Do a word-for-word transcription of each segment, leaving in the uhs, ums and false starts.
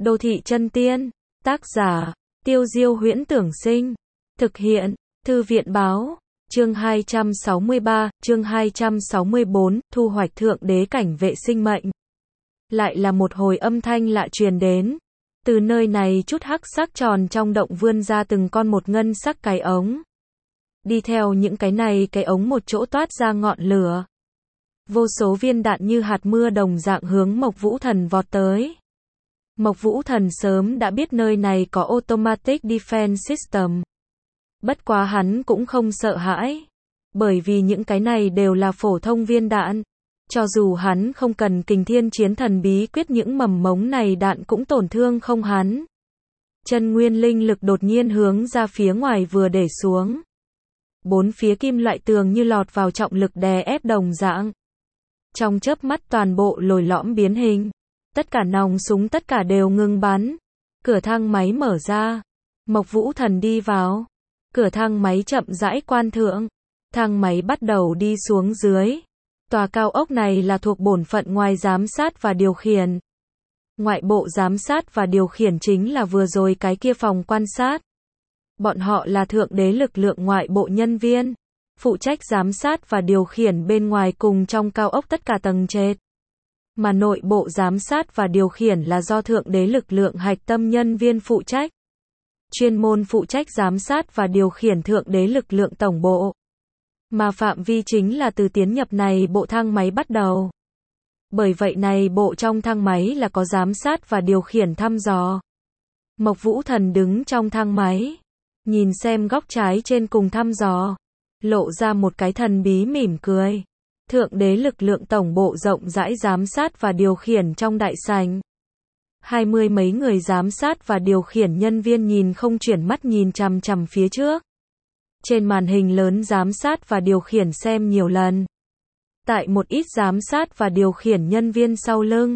Đô thị chân tiên. Tác giả, Tiêu Diêu Huyễn Tưởng Sinh. Thực hiện, Thư viện Báo. Chương hai trăm sáu mươi ba, chương hai trăm sáu mươi bốn, thu hoạch thượng đế cảnh vệ sinh mệnh. Lại là một hồi âm thanh lạ truyền đến. Từ nơi này chút hắc sắc tròn trong động vươn ra từng con một ngân sắc cái ống. Đi theo những cái này cái ống một chỗ toát ra ngọn lửa. Vô số viên đạn như hạt mưa đồng dạng hướng Mộc Vũ Thần vọt tới. Mộc Vũ Thần sớm đã biết nơi này có Automatic Defense System. Bất quá hắn cũng không sợ hãi. Bởi vì những cái này đều là phổ thông viên đạn. Cho dù hắn không cần kình thiên chiến thần bí quyết, những mầm mống này đạn cũng tổn thương không hắn. Chân nguyên linh lực đột nhiên hướng ra phía ngoài vừa để xuống. Bốn phía kim loại tường như lọt vào trọng lực đè ép đồng dạng. Trong chớp mắt toàn bộ lồi lõm biến hình. Tất cả nòng súng tất cả đều ngừng bắn. Cửa thang máy mở ra. Mộc Vũ Thần đi vào. Cửa thang máy chậm rãi quan thượng. Thang máy bắt đầu đi xuống dưới. Tòa cao ốc này là thuộc bổn phận ngoài giám sát và điều khiển. Ngoại bộ giám sát và điều khiển chính là vừa rồi cái kia phòng quan sát. Bọn họ là thượng đế lực lượng ngoại bộ nhân viên. Phụ trách giám sát và điều khiển bên ngoài cùng trong cao ốc tất cả tầng trệt. Mà nội bộ giám sát và điều khiển là do thượng đế lực lượng hạch tâm nhân viên phụ trách. Chuyên môn phụ trách giám sát và điều khiển thượng đế lực lượng tổng bộ. Mà phạm vi chính là từ tiến nhập này bộ thang máy bắt đầu. Bởi vậy này bộ trong thang máy là có giám sát và điều khiển thăm dò. Mộc Vũ Thần đứng trong thang máy. Nhìn xem góc trái trên cùng thăm dò. Lộ ra một cái thần bí mỉm cười. Thượng đế lực lượng tổng bộ rộng rãi giám sát và điều khiển trong đại sảnh. Hai mươi mấy người giám sát và điều khiển nhân viên nhìn không chuyển mắt nhìn chằm chằm phía trước. Trên màn hình lớn giám sát và điều khiển xem nhiều lần. Tại một ít giám sát và điều khiển nhân viên sau lưng.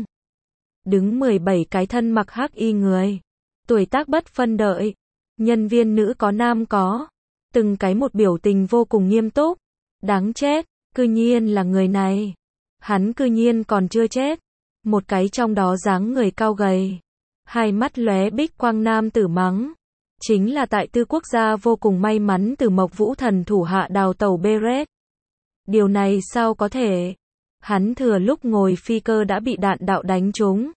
Đứng mười bảy cái thân mặc hắc y người. Tuổi tác bất phân đợi. Nhân viên nữ có nam có. Từng cái một biểu tình vô cùng nghiêm túc. Đáng chết, cư nhiên là người này. Hắn cư nhiên còn chưa chết. Một cái trong đó dáng người cao gầy. Hai mắt lóe bích quang nam tử mắng. Chính là tại Tư Quốc gia vô cùng may mắn từ Mộc Vũ Thần thủ hạ đào tàu Beret. Điều này sao có thể? Hắn thừa lúc ngồi phi cơ đã bị đạn đạo đánh trúng.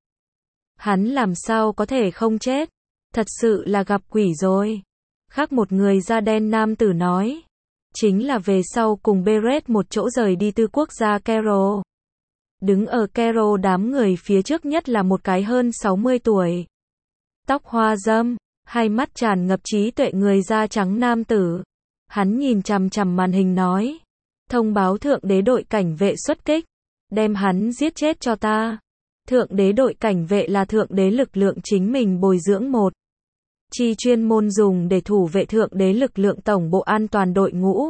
Hắn làm sao có thể không chết? Thật sự là gặp quỷ rồi. Khác một người da đen nam tử nói. Chính là về sau cùng Beret một chỗ rời đi Tư Quốc gia Carol. Đứng ở Carol đám người phía trước nhất là một cái hơn sáu mươi tuổi. Tóc hoa râm. Hai mắt tràn ngập trí tuệ người da trắng nam tử. Hắn nhìn chằm chằm màn hình nói. Thông báo thượng đế đội cảnh vệ xuất kích. Đem hắn giết chết cho ta. Thượng đế đội cảnh vệ là thượng đế lực lượng chính mình bồi dưỡng một. Chi chuyên môn dùng để thủ vệ thượng đế lực lượng tổng bộ an toàn đội ngũ.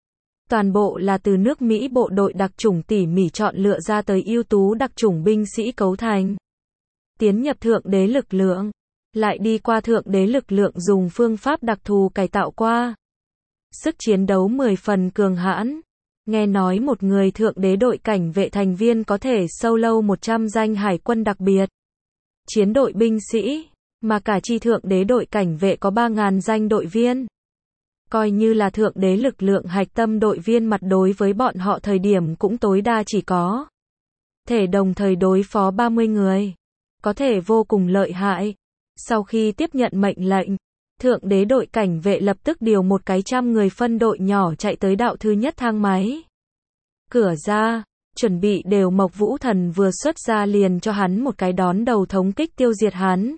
Toàn bộ là từ nước Mỹ bộ đội đặc chủng tỉ mỉ chọn lựa ra tới ưu tú đặc chủng binh sĩ cấu thành. Tiến nhập thượng đế lực lượng. Lại đi qua thượng đế lực lượng dùng phương pháp đặc thù cải tạo qua. Sức chiến đấu mười phần cường hãn. Nghe nói một người thượng đế đội cảnh vệ thành viên có thể solo một trăm danh hải quân đặc biệt. Chiến đội binh sĩ, mà cả chi thượng đế đội cảnh vệ có ba nghìn danh đội viên. Coi như là thượng đế lực lượng hạch tâm đội viên mặt đối với bọn họ thời điểm cũng tối đa chỉ có. Thể đồng thời đối phó ba mươi người. Có thể vô cùng lợi hại. Sau khi tiếp nhận mệnh lệnh, thượng đế đội cảnh vệ lập tức điều một cái trăm người phân đội nhỏ chạy tới đạo thứ nhất thang máy. Cửa ra, chuẩn bị đều Mộc Vũ Thần vừa xuất ra liền cho hắn một cái đón đầu thống kích tiêu diệt hắn.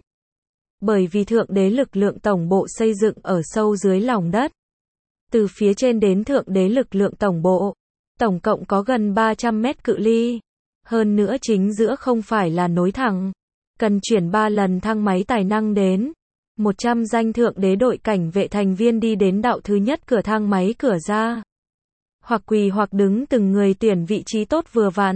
Bởi vì thượng đế lực lượng tổng bộ xây dựng ở sâu dưới lòng đất. Từ phía trên đến thượng đế lực lượng tổng bộ, tổng cộng có gần ba trăm mét cự ly. Hơn nữa chính giữa không phải là nối thẳng. Cần chuyển ba lần thang máy tài năng đến. một trăm danh thượng đế đội cảnh vệ thành viên đi đến đạo thứ nhất cửa thang máy cửa ra. Hoặc quỳ hoặc đứng từng người tuyển vị trí tốt vừa vặn.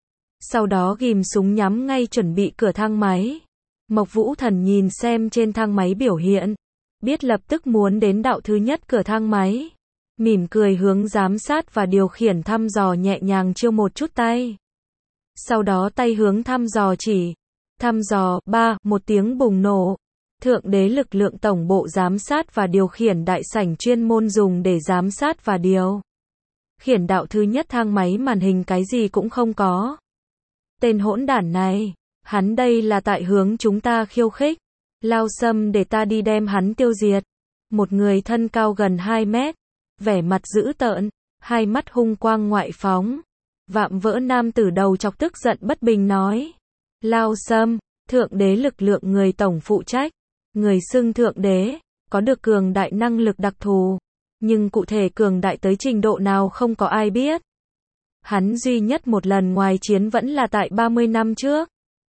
Sau đó ghim súng nhắm ngay chuẩn bị cửa thang máy. Mộc Vũ Thần nhìn xem trên thang máy biểu hiện. Biết lập tức muốn đến đạo thứ nhất cửa thang máy. Mỉm cười hướng giám sát và điều khiển thăm dò nhẹ nhàng chiêu một chút tay. Sau đó tay hướng thăm dò chỉ. Thăm dò, ba, một tiếng bùng nổ. Thượng đế lực lượng tổng bộ giám sát và điều khiển đại sảnh chuyên môn dùng để giám sát và điều khiển đạo thứ nhất thang máy màn hình cái gì cũng không có. Tên hỗn đản này, hắn đây là tại hướng chúng ta khiêu khích. Lao Sâm để ta đi đem hắn tiêu diệt. Một người thân cao gần hai mét, vẻ mặt dữ tợn, hai mắt hung quang ngoại phóng. Vạm vỡ nam tử đầu chọc tức giận bất bình nói. Lao Sâm, thượng đế lực lượng người tổng phụ trách. Người xưng thượng đế, có được cường đại năng lực đặc thù. Nhưng cụ thể cường đại tới trình độ nào không có ai biết. Hắn duy nhất một lần ngoài chiến vẫn là tại ba mươi năm trước.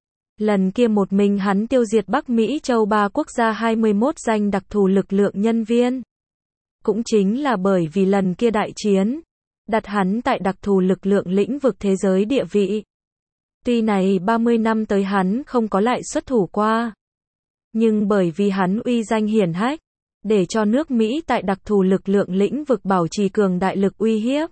Lần kia một mình hắn tiêu diệt Bắc Mỹ châu ba quốc gia hai mươi mốt danh đặc thù lực lượng nhân viên. Cũng chính là bởi vì lần kia đại chiến, đặt hắn tại đặc thù lực lượng lĩnh vực thế giới địa vị. Tuy này ba mươi năm tới hắn không có lại xuất thủ qua. Nhưng bởi vì hắn uy danh hiển hách, để cho nước Mỹ tại đặc thù lực lượng lĩnh vực bảo trì cường đại lực uy hiếp.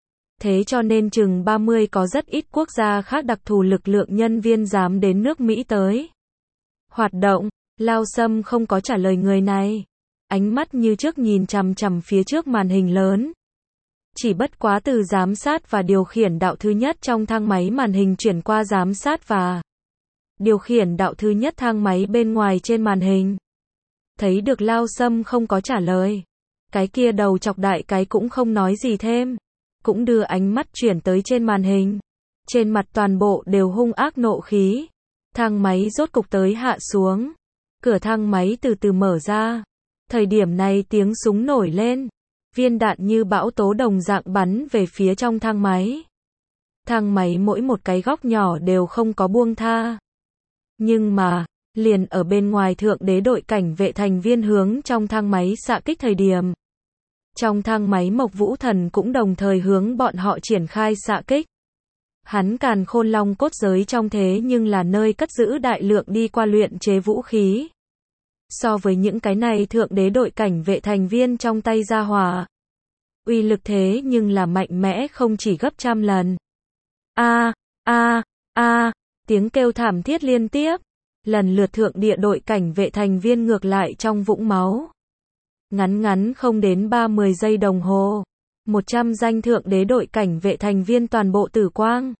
Thế cho nên chừng ba mươi có rất ít quốc gia khác đặc thù lực lượng nhân viên dám đến nước Mỹ tới hoạt động. Lao Sâm không có trả lời người này. Ánh mắt như trước nhìn chằm chằm phía trước màn hình lớn. Chỉ bất quá từ giám sát và điều khiển đạo thứ nhất trong thang máy màn hình chuyển qua giám sát và điều khiển đạo thứ nhất thang máy bên ngoài trên màn hình. Thấy được Lao Sâm không có trả lời. Cái kia đầu chọc đại cái cũng không nói gì thêm. Cũng đưa ánh mắt chuyển tới trên màn hình. Trên mặt toàn bộ đều hung ác nộ khí. Thang máy rốt cục tới hạ xuống. Cửa thang máy từ từ mở ra. Thời điểm này tiếng súng nổi lên. Viên đạn như bão tố đồng dạng bắn về phía trong thang máy. Thang máy mỗi một cái góc nhỏ đều không có buông tha. Nhưng mà, liền ở bên ngoài thượng đế đội cảnh vệ thành viên hướng trong thang máy xạ kích thời điểm. Trong thang máy Mộc Vũ Thần cũng đồng thời hướng bọn họ triển khai xạ kích. Hắn Càn Khôn Long cốt giới trong thế nhưng là nơi cất giữ đại lượng đi qua luyện chế vũ khí. So với những cái này thượng đế đội cảnh vệ thành viên trong tay ra hỏa. Uy lực thế nhưng là mạnh mẽ không chỉ gấp trăm lần. A, a, a, tiếng kêu thảm thiết liên tiếp. Lần lượt thượng địa đội cảnh vệ thành viên ngược lại trong vũng máu. Ngắn ngắn không đến ba mươi giây đồng hồ. một trăm danh thượng đế đội cảnh vệ thành viên toàn bộ tử quang.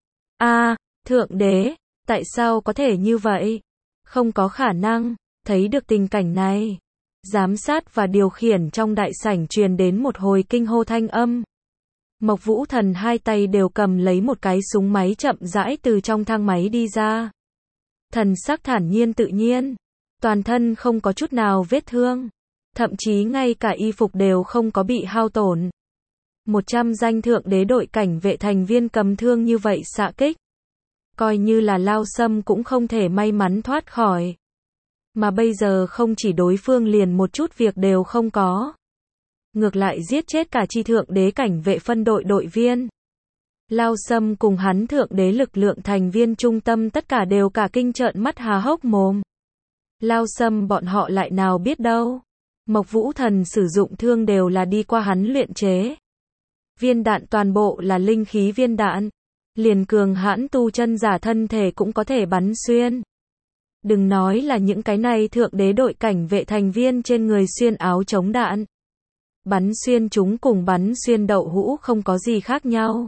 A, thượng đế, tại sao có thể như vậy? Không có khả năng. Thấy được tình cảnh này, giám sát và điều khiển trong đại sảnh truyền đến một hồi kinh hô thanh âm. Mộc Vũ Thần hai tay đều cầm lấy một cái súng máy chậm rãi từ trong thang máy đi ra. Thần sắc thản nhiên tự nhiên, toàn thân không có chút nào vết thương, thậm chí ngay cả y phục đều không có bị hao tổn. Một trăm danh thượng đế đội cảnh vệ thành viên cầm thương như vậy xạ kích. Coi như là Lao Sâm cũng không thể may mắn thoát khỏi. Mà bây giờ không chỉ đối phương liền một chút việc đều không có. Ngược lại giết chết cả chi thượng đế cảnh vệ phân đội đội viên. Lao Sâm cùng hắn thượng đế lực lượng thành viên trung tâm tất cả đều cả kinh trợn mắt há hốc mồm. Lao Sâm bọn họ lại nào biết đâu. Mộc Vũ Thần sử dụng thương đều là đi qua hắn luyện chế. Viên đạn toàn bộ là linh khí viên đạn. Liền cường hãn tu chân giả thân thể cũng có thể bắn xuyên. Đừng nói là những cái này thượng đế đội cảnh vệ thành viên trên người xuyên áo chống đạn. Bắn xuyên chúng cùng bắn xuyên đậu hũ không có gì khác nhau.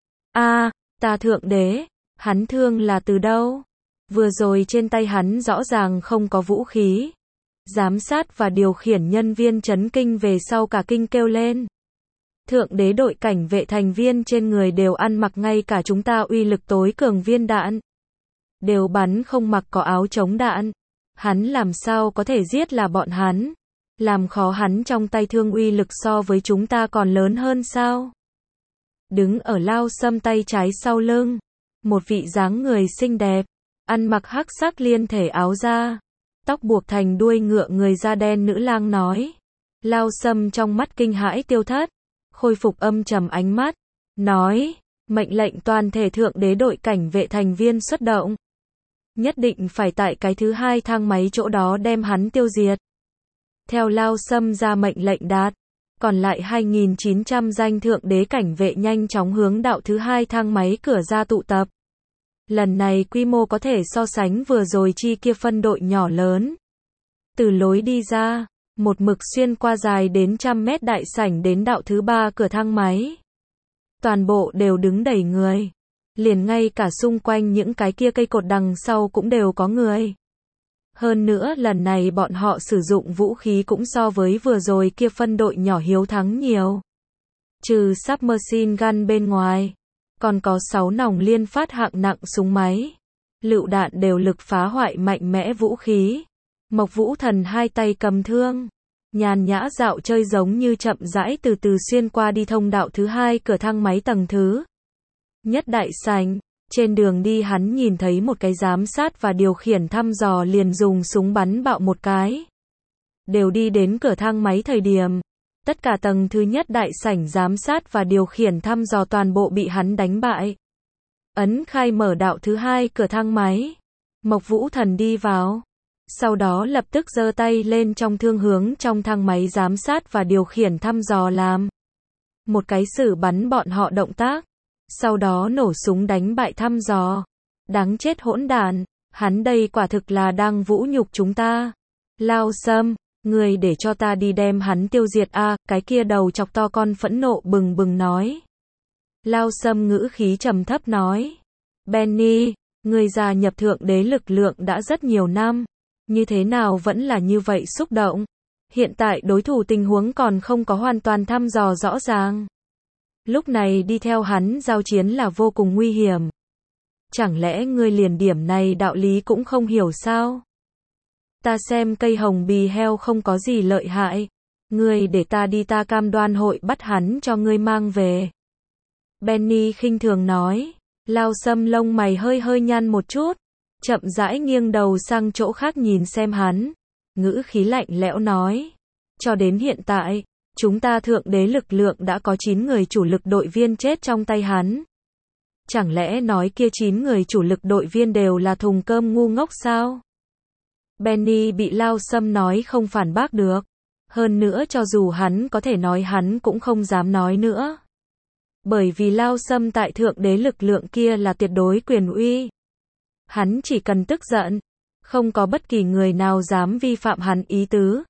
A, ta thượng đế, hắn thương là từ đâu? Vừa rồi trên tay hắn rõ ràng không có vũ khí. Giám sát và điều khiển nhân viên chấn kinh về sau cả kinh kêu lên. Thượng đế đội cảnh vệ thành viên trên người đều ăn mặc ngay cả chúng ta uy lực tối cường viên đạn. Đều bắn không mặc có áo chống đạn. Hắn làm sao có thể giết là bọn hắn? Làm khó hắn trong tay thương uy lực so với chúng ta còn lớn hơn sao? Đứng ở Lao Sâm tay trái sau lưng. Một vị dáng người xinh đẹp. Ăn mặc hắc sắc liên thể áo da. Tóc buộc thành đuôi ngựa người da đen nữ lang nói. Lao Sâm trong mắt kinh hãi tiêu thất. Khôi phục âm trầm ánh mắt. Nói. Mệnh lệnh toàn thể thượng đế đội cảnh vệ thành viên xuất động. Nhất định phải tại cái thứ hai thang máy chỗ đó đem hắn tiêu diệt. Theo Lao Sâm ra mệnh lệnh đạt. Còn lại hai nghìn chín trăm danh thượng đế cảnh vệ nhanh chóng hướng đạo thứ hai thang máy cửa ra tụ tập. Lần này quy mô có thể so sánh vừa rồi chi kia phân đội nhỏ lớn. Từ lối đi ra, một mực xuyên qua dài đến trăm mét đại sảnh đến đạo thứ ba cửa thang máy. Toàn bộ đều đứng đầy người. Liền ngay cả xung quanh những cái kia cây cột đằng sau cũng đều có người. Hơn nữa lần này bọn họ sử dụng vũ khí cũng so với vừa rồi kia phân đội nhỏ hiếu thắng nhiều. Trừ submachine gun bên ngoài, còn có sáu nòng liên phát hạng nặng súng máy. Lựu đạn đều lực phá hoại mạnh mẽ vũ khí. Mộc Vũ Thần hai tay cầm thương, nhàn nhã dạo chơi giống như chậm rãi từ từ xuyên qua đi thông đạo thứ hai cửa thang máy tầng thứ nhất đại sảnh. Trên đường đi hắn nhìn thấy một cái giám sát và điều khiển thăm dò liền dùng súng bắn bạo một cái. Đều đi đến cửa thang máy thời điểm, tất cả tầng thứ nhất đại sảnh giám sát và điều khiển thăm dò toàn bộ bị hắn đánh bại. Ấn khai mở đạo thứ hai cửa thang máy. Mộc Vũ Thần đi vào. Sau đó lập tức giơ tay lên trong thương hướng trong thang máy giám sát và điều khiển thăm dò làm một cái xử bắn bọn họ động tác. Sau đó nổ súng đánh bại thăm dò. Đáng chết hỗn đản, hắn đây quả thực là đang vũ nhục chúng ta. Lao Sâm, người để cho ta đi đem hắn tiêu diệt a, à, cái kia đầu chọc to con phẫn nộ bừng bừng nói. Lao Sâm ngữ khí trầm thấp nói. Benny, người già nhập thượng đế lực lượng đã rất nhiều năm. Như thế nào vẫn là như vậy xúc động. Hiện tại đối thủ tình huống còn không có hoàn toàn thăm dò rõ ràng. Lúc này đi theo hắn giao chiến là vô cùng nguy hiểm. Chẳng lẽ ngươi liền điểm này đạo lý cũng không hiểu sao? Ta xem cây hồng bì heo không có gì lợi hại. Ngươi để ta đi, ta cam đoan hội bắt hắn cho ngươi mang về. Benny khinh thường nói. Lao Sâm lông mày hơi hơi nhăn một chút. Chậm rãi nghiêng đầu sang chỗ khác nhìn xem hắn. Ngữ khí lạnh lẽo nói. Cho đến hiện tại, chúng ta thượng đế lực lượng đã có chín người chủ lực đội viên chết trong tay hắn. Chẳng lẽ nói kia chín người chủ lực đội viên đều là thùng cơm ngu ngốc sao? Benny bị Lao Sâm nói không phản bác được. Hơn nữa cho dù hắn có thể nói hắn cũng không dám nói nữa. Bởi vì Lao Sâm tại thượng đế lực lượng kia là tuyệt đối quyền uy. Hắn chỉ cần tức giận. Không có bất kỳ người nào dám vi phạm hắn ý tứ.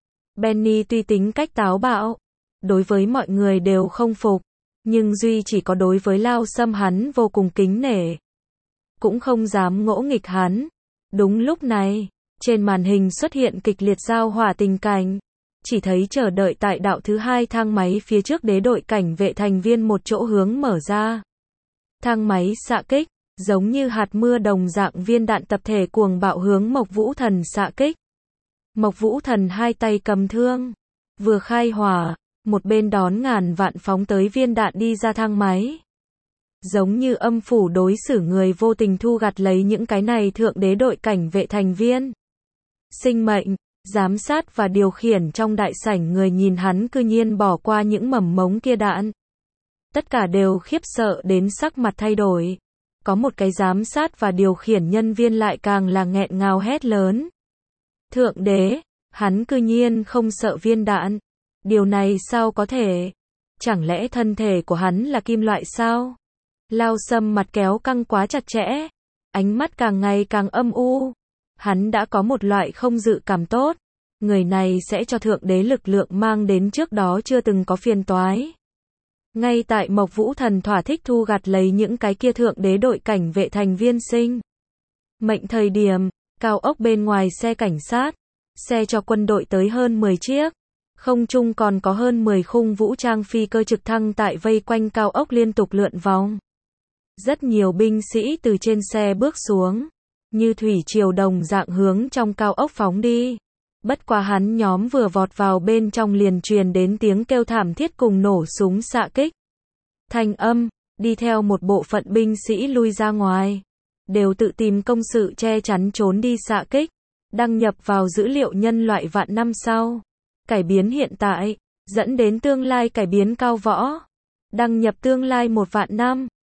Benny tuy tính cách táo bạo, đối với mọi người đều không phục, nhưng duy chỉ có đối với Lao Sâm hắn vô cùng kính nể. Cũng không dám ngỗ nghịch hắn. Đúng lúc này, trên màn hình xuất hiện kịch liệt giao hỏa tình cảnh. Chỉ thấy chờ đợi tại đạo thứ hai thang máy phía trước đế đội cảnh vệ thành viên một chỗ hướng mở ra. Thang máy xạ kích, giống như hạt mưa đồng dạng viên đạn tập thể cuồng bạo hướng Mộc Vũ Thần xạ kích. Mộc Vũ Thần hai tay cầm thương, vừa khai hỏa, một bên đón ngàn vạn phóng tới viên đạn đi ra thang máy. Giống như âm phủ đối xử người vô tình thu gặt lấy những cái này thượng đế đội cảnh vệ thành viên. Sinh mệnh, giám sát và điều khiển trong đại sảnh người nhìn hắn cư nhiên bỏ qua những mầm mống kia đạn. Tất cả đều khiếp sợ đến sắc mặt thay đổi. Có một cái giám sát và điều khiển nhân viên lại càng là nghẹn ngào hét lớn. Thượng đế, hắn cư nhiên không sợ viên đạn. Điều này sao có thể? Chẳng lẽ thân thể của hắn là kim loại sao? Lao Sâm mặt kéo căng quá chặt chẽ. Ánh mắt càng ngày càng âm u. Hắn đã có một loại không dự cảm tốt. Người này sẽ cho thượng đế lực lượng mang đến trước đó chưa từng có phiền toái. Ngay tại Mộc Vũ Thần thỏa thích thu gặt lấy những cái kia thượng đế đội cảnh vệ thành viên sinh mệnh thời điểm, cao ốc bên ngoài xe cảnh sát, xe cho quân đội tới hơn mười chiếc, không trung còn có hơn mười khung vũ trang phi cơ trực thăng tại vây quanh cao ốc liên tục lượn vòng. Rất nhiều binh sĩ từ trên xe bước xuống, như thủy triều đồng dạng hướng trong cao ốc phóng đi. Bất quá hắn nhóm vừa vọt vào bên trong liền truyền đến tiếng kêu thảm thiết cùng nổ súng xạ kích. Thanh âm, đi theo một bộ phận binh sĩ lui ra ngoài. Đều tự tìm công sự che chắn trốn đi xạ kích. Đăng nhập vào dữ liệu nhân loại vạn năm sau. Cải biến hiện tại, dẫn đến tương lai cải biến cao võ. Đăng nhập tương lai một vạn năm.